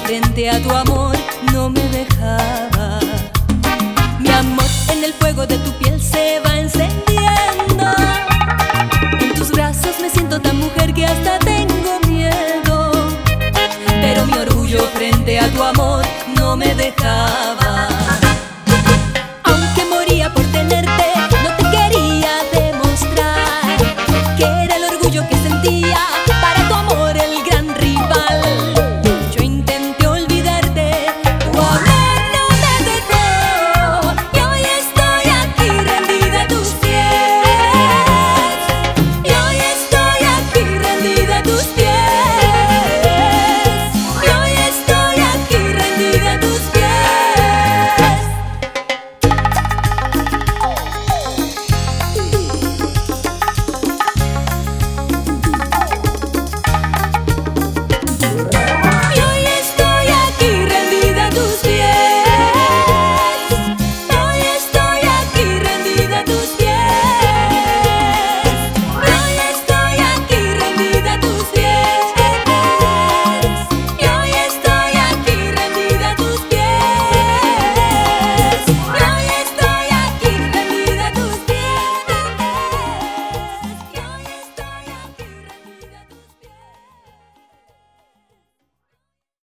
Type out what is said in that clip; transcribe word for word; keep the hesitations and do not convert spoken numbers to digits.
frente a tu amor no me dejaba. Mi amor, en el fuego de tu piel se va encendiendo. En tus brazos me siento tan mujer que hasta tengo miedo. Pero mi orgullo frente a tu amor no me dejaba.